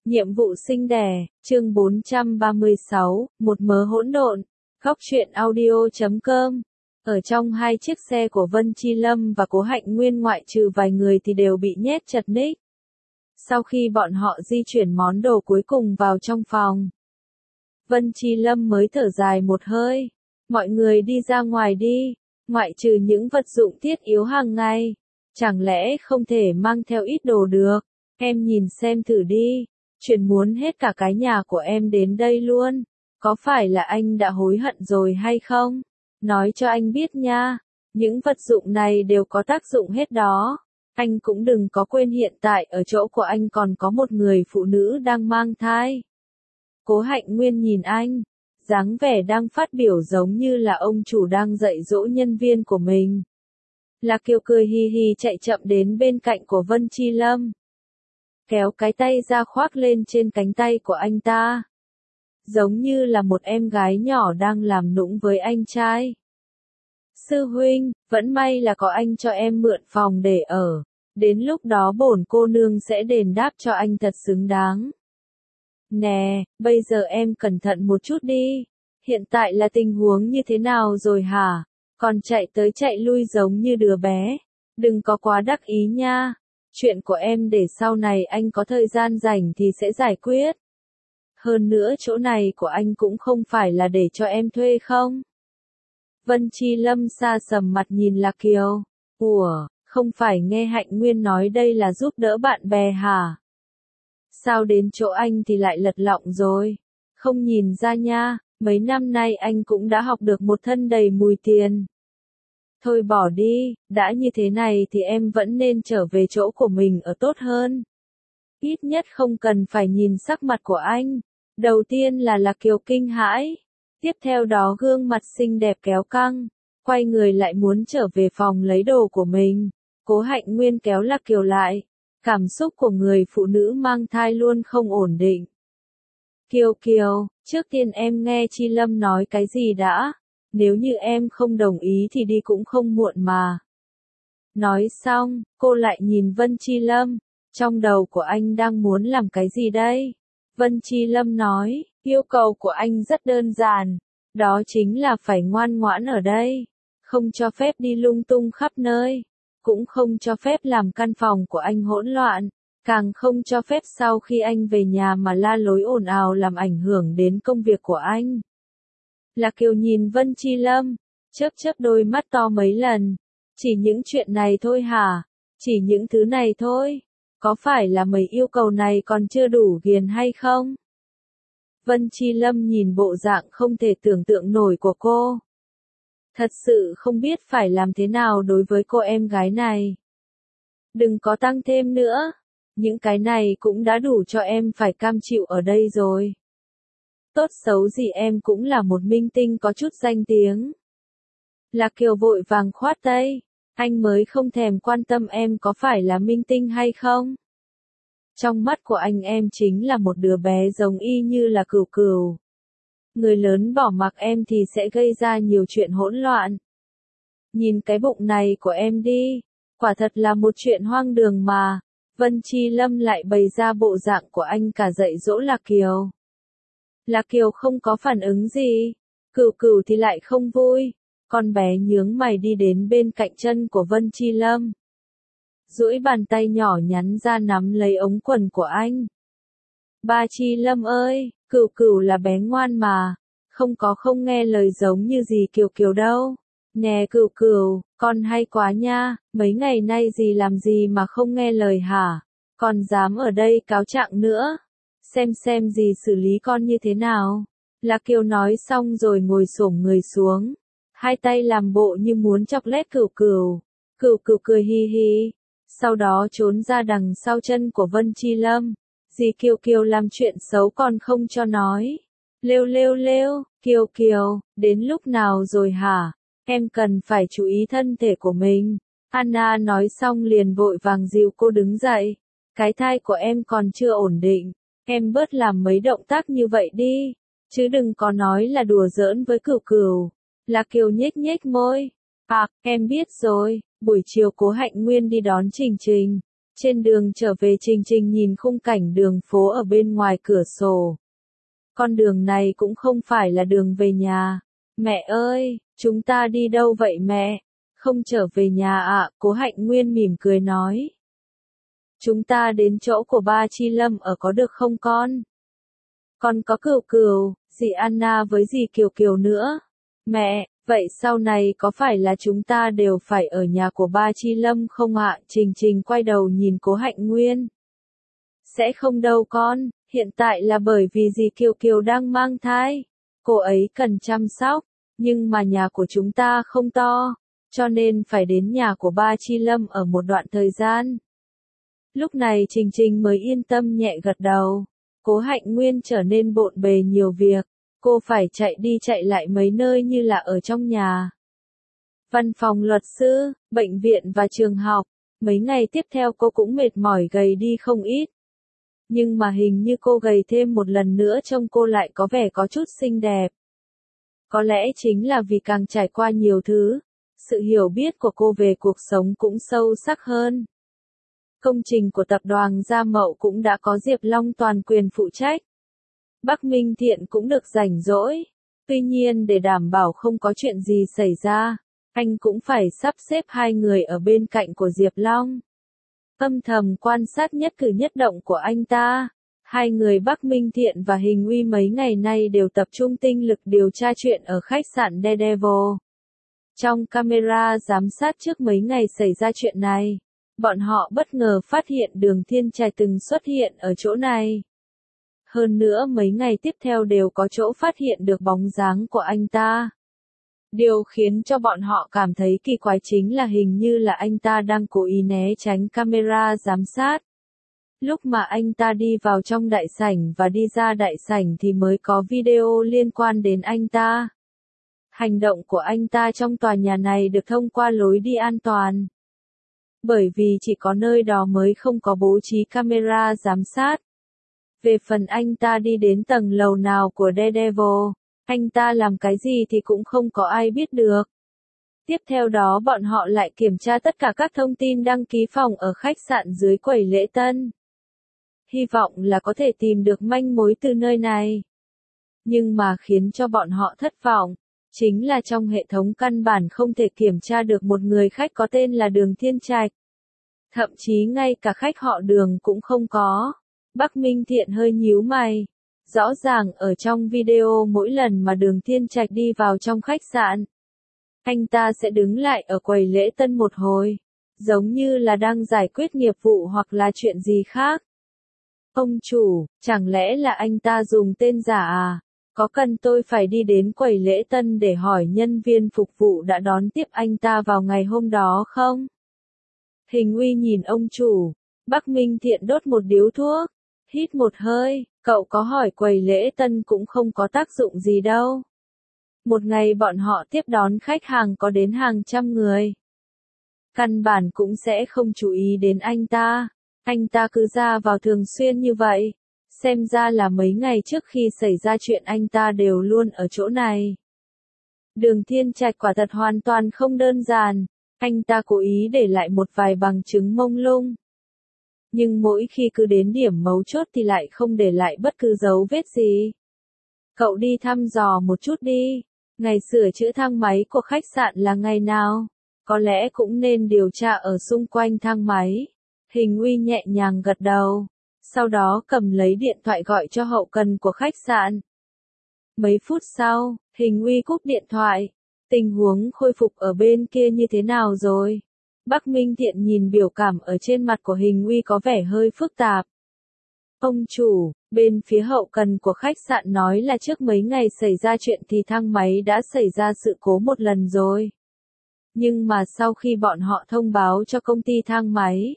Nhiệm vụ sinh đẻ, chương 436, một mớ hỗn độn, góc truyện audio.com. Ở trong hai chiếc xe của Vân Chi Lâm và Cố Hạnh Nguyên ngoại trừ vài người thì đều bị nhét chật ních. Sau khi bọn họ di chuyển món đồ cuối cùng vào trong phòng, Vân Chi Lâm mới thở dài một hơi. Mọi người đi ra ngoài đi, ngoại trừ những vật dụng thiết yếu hàng ngày, chẳng lẽ không thể mang theo ít đồ được? Em nhìn xem thử đi, chuyện muốn hết cả cái nhà của em đến đây luôn, có phải là anh đã hối hận rồi hay không? Nói cho anh biết nha, những vật dụng này đều có tác dụng hết đó. Anh cũng đừng có quên hiện tại ở chỗ của anh còn có một người phụ nữ đang mang thai. Cố Hạnh Nguyên nhìn anh, dáng vẻ đang phát biểu giống như là ông chủ đang dạy dỗ nhân viên của mình. Lạc Kiều cười hì hì chạy chậm đến bên cạnh của Vân Chi Lâm, kéo cái tay ra khoác lên trên cánh tay của anh ta, giống như là một em gái nhỏ đang làm nũng với anh trai. Sư huynh, vẫn may là có anh cho em mượn phòng để ở, đến lúc đó bổn cô nương sẽ đền đáp cho anh thật xứng đáng. Nè, bây giờ em cẩn thận một chút đi, hiện tại là tình huống như thế nào rồi hả? Còn chạy tới chạy lui giống như đứa bé, đừng có quá đắc ý nha. Chuyện của em để sau này anh có thời gian rảnh thì sẽ giải quyết. Hơn nữa chỗ này của anh cũng không phải là để cho em thuê không? Vân Chi Lâm xa sầm mặt nhìn Lạc Kiều. Ủa, không phải nghe Hạnh Nguyên nói đây là giúp đỡ bạn bè hả? Sao đến chỗ anh thì lại lật lọng rồi? Không nhìn ra nha, mấy năm nay anh cũng đã học được một thân đầy mùi tiền. Thôi bỏ đi, đã như thế này thì em vẫn nên trở về chỗ của mình ở tốt hơn. Ít nhất không cần phải nhìn sắc mặt của anh. Đầu tiên là Lạc Kiều kinh hãi. Tiếp theo đó gương mặt xinh đẹp kéo căng. Quay người lại muốn trở về phòng lấy đồ của mình. Cố Hạnh Nguyên kéo Lạc Kiều lại. Cảm xúc của người phụ nữ mang thai luôn không ổn định. Kiều Kiều, trước tiên em nghe Chi Lâm nói cái gì đã? Nếu như em không đồng ý thì đi cũng không muộn mà. Nói xong, cô lại nhìn Vân Chi Lâm, trong đầu của anh đang muốn làm cái gì đây? Vân Chi Lâm nói, yêu cầu của anh rất đơn giản, đó chính là phải ngoan ngoãn ở đây, không cho phép đi lung tung khắp nơi, cũng không cho phép làm căn phòng của anh hỗn loạn, càng không cho phép sau khi anh về nhà mà la lối ồn ào làm ảnh hưởng đến công việc của anh. Lạc Kiều nhìn Vân Chi Lâm, chớp chớp đôi mắt to mấy lần. Chỉ những chuyện này thôi hả? Chỉ những thứ này thôi? Có phải là mấy yêu cầu này còn chưa đủ ghiền hay không? Vân Chi Lâm nhìn bộ dạng không thể tưởng tượng nổi của cô. Thật sự không biết phải làm thế nào đối với cô em gái này. Đừng có tăng thêm nữa. Những cái này cũng đã đủ cho em phải cam chịu ở đây rồi. Tốt xấu gì em cũng là một minh tinh có chút danh tiếng. Lạc Kiều vội vàng khoát tay, anh mới không thèm quan tâm em có phải là minh tinh hay không. Trong mắt của anh em chính là một đứa bé giống y như là Cửu Cửu. Người lớn bỏ mặc em thì sẽ gây ra nhiều chuyện hỗn loạn. Nhìn cái bụng này của em đi, quả thật là một chuyện hoang đường mà. Vân Chi Lâm lại bày ra bộ dạng của anh cả dạy dỗ Lạc Kiều. Lạc Kiều không có phản ứng gì, Cửu Cửu thì lại không vui, con bé nhướng mày đi đến bên cạnh chân của Vân Chi Lâm. Duỗi bàn tay nhỏ nhắn ra nắm lấy ống quần của anh. Ba Chi Lâm ơi, Cửu Cửu là bé ngoan mà, không nghe lời giống như gì Kiều Kiều đâu. Nè Cửu Cửu, con hay quá nha, mấy ngày nay gì làm gì mà không nghe lời hả? Còn dám ở đây cáo trạng nữa. Xem gì xử lý con như thế nào. Lạc Kiều nói xong rồi ngồi xổm người xuống, hai tay làm bộ như muốn chọc lét Cửu Cửu. Cửu Cửu cười hi hi, sau đó trốn ra đằng sau chân của Vân Chi Lâm. Dì Kiều Kiều làm chuyện xấu còn không cho nói. Lêu, Kiều Kiều, đến lúc nào rồi hả? Em cần phải chú ý thân thể của mình. Anna nói xong liền vội vàng dìu cô đứng dậy. Cái thai của em còn chưa ổn định. Em bớt làm mấy động tác như vậy đi, chứ đừng có nói là đùa giỡn với Cửu Cửu. Lạc Kiều nhếch môi. Em biết rồi, buổi chiều Cố Hạnh Nguyên đi đón Trình Trình. Trên đường trở về Trình Trình nhìn khung cảnh đường phố ở bên ngoài cửa sổ. Con đường này cũng không phải là đường về nhà. Mẹ ơi, chúng ta đi đâu vậy mẹ? Không trở về nhà ạ, Cố Hạnh Nguyên mỉm cười nói. Chúng ta đến chỗ của ba Chi Lâm ở có được không con? Con có Cừu Cừu, dì Anna với dì Kiều Kiều nữa. Mẹ, vậy sau này có phải là chúng ta đều phải ở nhà của ba Chi Lâm không ạ? Trình Trình quay đầu nhìn Cố Hạnh Nguyên. Sẽ không đâu con, hiện tại là bởi vì dì Kiều Kiều đang mang thai. Cô ấy cần chăm sóc, nhưng mà nhà của chúng ta không to, cho nên phải đến nhà của ba Chi Lâm ở một đoạn thời gian. Lúc này Trình Trình mới yên tâm nhẹ gật đầu. Cố Hạnh Nguyên trở nên bộn bề nhiều việc. Cô phải chạy đi chạy lại mấy nơi như là ở trong nhà, văn phòng luật sư, bệnh viện và trường học. Mấy ngày tiếp theo cô cũng mệt mỏi gầy đi không ít. Nhưng mà hình như cô gầy thêm một lần nữa trông cô lại có vẻ có chút xinh đẹp. Có lẽ chính là vì càng trải qua nhiều thứ, sự hiểu biết của cô về cuộc sống cũng sâu sắc hơn. Công trình của tập đoàn Gia Mậu cũng đã có Diệp Long toàn quyền phụ trách. Bắc Minh Thiện cũng được rảnh rỗi. Tuy nhiên để đảm bảo không có chuyện gì xảy ra, anh cũng phải sắp xếp hai người ở bên cạnh của Diệp Long. Âm thầm quan sát nhất cử nhất động của anh ta. Hai người Bắc Minh Thiện và Hình Uy mấy ngày nay đều tập trung tinh lực điều tra chuyện ở khách sạn Daredevil. Trong camera giám sát trước mấy ngày xảy ra chuyện này, bọn họ bất ngờ phát hiện Đường Thiên Trạch từng xuất hiện ở chỗ này. Hơn nữa mấy ngày tiếp theo đều có chỗ phát hiện được bóng dáng của anh ta. Điều khiến cho bọn họ cảm thấy kỳ quái chính là hình như là anh ta đang cố ý né tránh camera giám sát. Lúc mà anh ta đi vào trong đại sảnh và đi ra đại sảnh thì mới có video liên quan đến anh ta. Hành động của anh ta trong tòa nhà này được thông qua lối đi an toàn. Bởi vì chỉ có nơi đó mới không có bố trí camera giám sát. Về phần anh ta đi đến tầng lầu nào của Daredevil, anh ta làm cái gì thì cũng không có ai biết được. Tiếp theo đó bọn họ lại kiểm tra tất cả các thông tin đăng ký phòng ở khách sạn dưới quầy lễ tân. Hy vọng là có thể tìm được manh mối từ nơi này. Nhưng mà khiến cho bọn họ thất vọng, chính là trong hệ thống căn bản không thể kiểm tra được một người khách có tên là Đường Thiên Trạch. Thậm chí ngay cả khách họ Đường cũng không có. Bắc Minh Thiện hơi nhíu mày. Rõ ràng ở trong video mỗi lần mà Đường Thiên Trạch đi vào trong khách sạn, anh ta sẽ đứng lại ở quầy lễ tân một hồi, giống như là đang giải quyết nghiệp vụ hoặc là chuyện gì khác. Ông chủ, chẳng lẽ là anh ta dùng tên giả à? Có cần tôi phải đi đến quầy lễ tân để hỏi nhân viên phục vụ đã đón tiếp anh ta vào ngày hôm đó không? Hình Uy nhìn ông chủ. Bắc Minh Thiện đốt một điếu thuốc, hít một hơi, cậu có hỏi quầy lễ tân cũng không có tác dụng gì đâu. Một ngày bọn họ tiếp đón khách hàng có đến hàng trăm người. Căn bản cũng sẽ không chú ý đến anh ta. Anh ta cứ ra vào thường xuyên như vậy. Xem ra là mấy ngày trước khi xảy ra chuyện anh ta đều luôn ở chỗ này. Đường Thiên Trạch quả thật hoàn toàn không đơn giản. Anh ta cố ý để lại một vài bằng chứng mông lung. Nhưng mỗi khi cứ đến điểm mấu chốt thì lại không để lại bất cứ dấu vết gì. Cậu đi thăm dò một chút đi. Ngày sửa chữa thang máy của khách sạn là ngày nào? Có lẽ cũng nên điều tra ở xung quanh thang máy. Hình Uy nhẹ nhàng gật đầu. Sau đó cầm lấy điện thoại gọi cho hậu cần của khách sạn. Mấy phút sau, Hình Uy cúp điện thoại. Tình huống khôi phục ở bên kia như thế nào rồi? Bắc Minh Thiện nhìn biểu cảm ở trên mặt của Hình Uy có vẻ hơi phức tạp. Ông chủ, bên phía hậu cần của khách sạn nói là trước mấy ngày xảy ra chuyện thì thang máy đã xảy ra sự cố một lần rồi. Nhưng mà sau khi bọn họ thông báo cho công ty thang máy,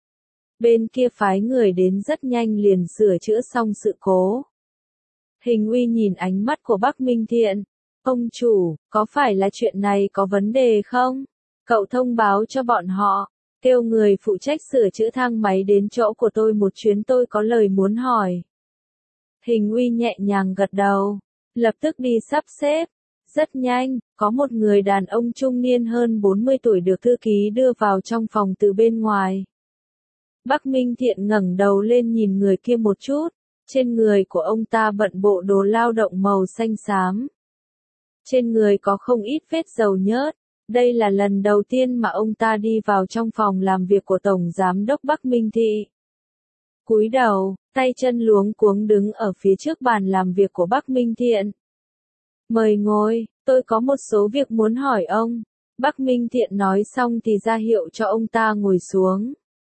bên kia phái người đến rất nhanh liền sửa chữa xong sự cố. Hình Uy nhìn ánh mắt của Bắc Minh Thiện. Ông chủ, có phải là chuyện này có vấn đề không? Cậu thông báo cho bọn họ, kêu người phụ trách sửa chữa thang máy đến chỗ của tôi một chuyến, tôi có lời muốn hỏi. Hình Uy nhẹ nhàng gật đầu, lập tức đi sắp xếp. Rất nhanh, có một người đàn ông trung niên hơn 40 tuổi được thư ký đưa vào trong phòng từ bên ngoài. Bắc Minh Thiện ngẩng đầu lên nhìn người kia một chút, trên người của ông ta bận bộ đồ lao động màu xanh xám. Trên người có không ít vết dầu nhớt, đây là lần đầu tiên mà ông ta đi vào trong phòng làm việc của Tổng Giám đốc Bắc Minh Thị. Cúi đầu, tay chân luống cuống đứng ở phía trước bàn làm việc của Bắc Minh Thiện. Mời ngồi, tôi có một số việc muốn hỏi ông. Bắc Minh Thiện nói xong thì ra hiệu cho ông ta ngồi xuống.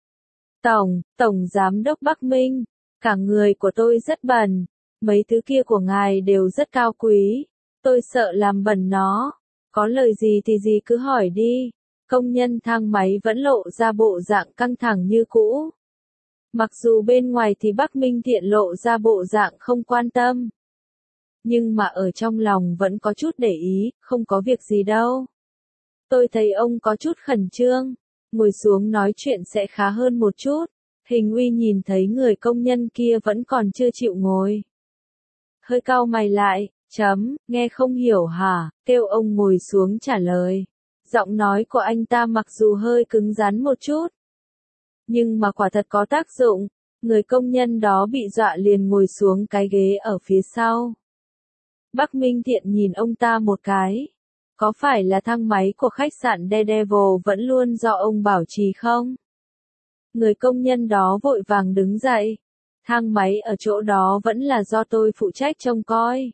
Tổng Giám đốc Bắc Minh, cả người của tôi rất bẩn, mấy thứ kia của ngài đều rất cao quý, tôi sợ làm bẩn nó, có lời gì thì gì cứ hỏi đi. Công nhân thang máy vẫn lộ ra bộ dạng căng thẳng như cũ. Mặc dù bên ngoài thì Bắc Minh Thiện lộ ra bộ dạng không quan tâm, nhưng mà ở trong lòng vẫn có chút để ý, không có việc gì đâu. Tôi thấy ông có chút khẩn trương, ngồi xuống nói chuyện sẽ khá hơn một chút. Hình Uy nhìn thấy người công nhân kia vẫn còn chưa chịu ngồi. Hơi cau mày lại, nghe không hiểu hả, kêu ông ngồi xuống trả lời. Giọng nói của anh ta mặc dù hơi cứng rắn một chút, nhưng mà quả thật có tác dụng, người công nhân đó bị dọa liền ngồi xuống cái ghế ở phía sau. Bắc Minh Thiện nhìn ông ta một cái. Có phải là thang máy của khách sạn Daredevil vẫn luôn do ông bảo trì không? Người công nhân đó vội vàng đứng dậy. Thang máy ở chỗ đó vẫn là do tôi phụ trách trông coi.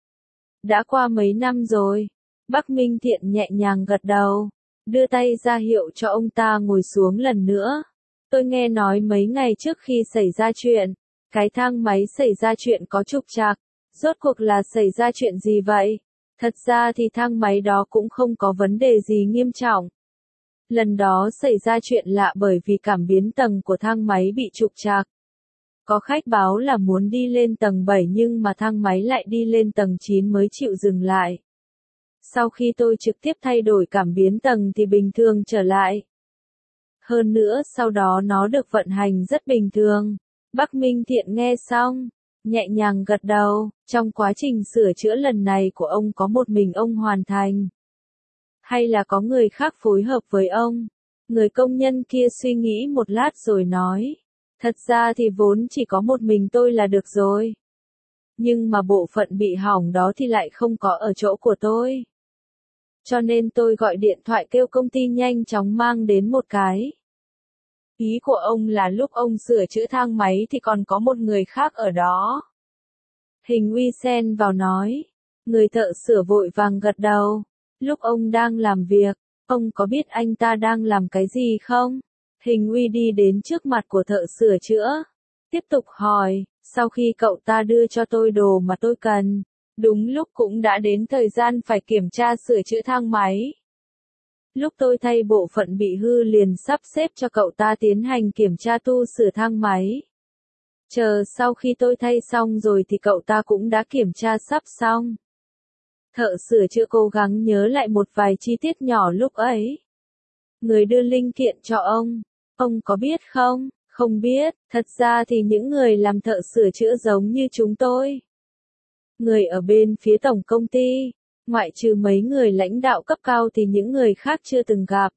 Đã qua mấy năm rồi. Bắc Minh Thiện nhẹ nhàng gật đầu, đưa tay ra hiệu cho ông ta ngồi xuống lần nữa. Tôi nghe nói mấy ngày trước khi xảy ra chuyện, cái thang máy xảy ra chuyện có trục trặc. Rốt cuộc là xảy ra chuyện gì vậy? Thật ra thì thang máy đó cũng không có vấn đề gì nghiêm trọng. Lần đó xảy ra chuyện lạ bởi vì cảm biến tầng của thang máy bị trục trặc. Có khách báo là muốn đi lên tầng 7 nhưng mà thang máy lại đi lên tầng 9 mới chịu dừng lại. Sau khi tôi trực tiếp thay đổi cảm biến tầng thì bình thường trở lại. Hơn nữa sau đó nó được vận hành rất bình thường. Bắc Minh Thiện nghe xong, nhẹ nhàng gật đầu. Trong quá trình sửa chữa lần này của ông có một mình ông hoàn thành? Hay là có người khác phối hợp với ông? Người công nhân kia suy nghĩ một lát rồi nói. Thật ra thì vốn chỉ có một mình tôi là được rồi. Nhưng mà bộ phận bị hỏng đó thì lại không có ở chỗ của tôi. Cho nên tôi gọi điện thoại kêu công ty nhanh chóng mang đến một cái. Ý của ông là lúc ông sửa chữa thang máy thì còn có một người khác ở đó. Hình Uy xen vào nói. Người thợ sửa vội vàng gật đầu. Lúc ông đang làm việc, ông có biết anh ta đang làm cái gì không? Hình Uy đi đến trước mặt của thợ sửa chữa. Tiếp tục hỏi, sau khi cậu ta đưa cho tôi đồ mà tôi cần, đúng lúc cũng đã đến thời gian phải kiểm tra sửa chữa thang máy. Lúc tôi thay bộ phận bị hư liền sắp xếp cho cậu ta tiến hành kiểm tra tu sửa thang máy. Chờ sau khi tôi thay xong rồi thì cậu ta cũng đã kiểm tra sắp xong. Thợ sửa chữa cố gắng nhớ lại một vài chi tiết nhỏ lúc ấy. Người đưa linh kiện cho ông có biết không? Không biết, thật ra thì những người làm thợ sửa chữa giống như chúng tôi. Người ở bên phía tổng công ty, ngoại trừ mấy người lãnh đạo cấp cao thì những người khác chưa từng gặp.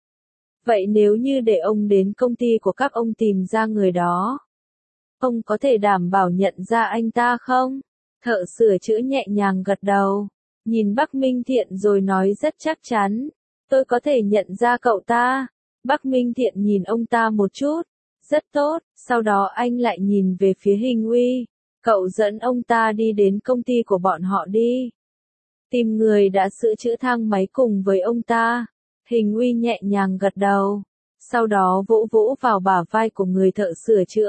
Vậy nếu như để ông đến công ty của các ông tìm ra người đó, ông có thể đảm bảo nhận ra anh ta không? Thợ sửa chữa nhẹ nhàng gật đầu, nhìn Bắc Minh Thiện rồi nói rất chắc chắn. Tôi có thể nhận ra cậu ta. Bắc Minh Thiện nhìn ông ta một chút. Rất tốt, sau đó anh lại nhìn về phía Hình Uy. Cậu dẫn ông ta đi đến công ty của bọn họ đi. Tìm người đã sửa chữa thang máy cùng với ông ta. Hình Uy nhẹ nhàng gật đầu. Sau đó vỗ vỗ vào bả vai của người thợ sửa chữa.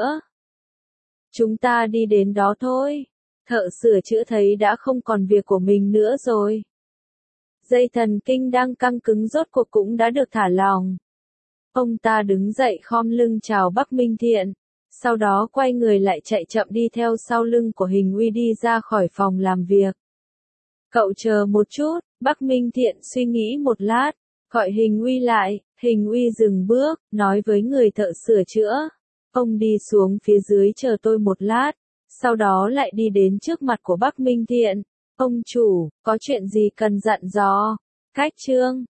Chúng ta đi đến đó thôi. Thợ sửa chữa thấy đã không còn việc của mình nữa rồi. Dây thần kinh đang căng cứng rốt cuộc cũng đã được thả lỏng. Ông ta đứng dậy khom lưng chào Bắc Minh Thiện. Sau đó quay người lại chạy chậm đi theo sau lưng của Hình Uy đi ra khỏi phòng làm việc. Cậu chờ một chút, Bắc Minh Thiện suy nghĩ một lát, gọi Hình Uy lại. Hình Uy dừng bước, nói với người thợ sửa chữa. Ông đi xuống phía dưới chờ tôi một lát. Sau đó lại đi đến trước mặt của Bắc Minh Thiện. Ông chủ, có chuyện gì cần dặn dò? Cách chương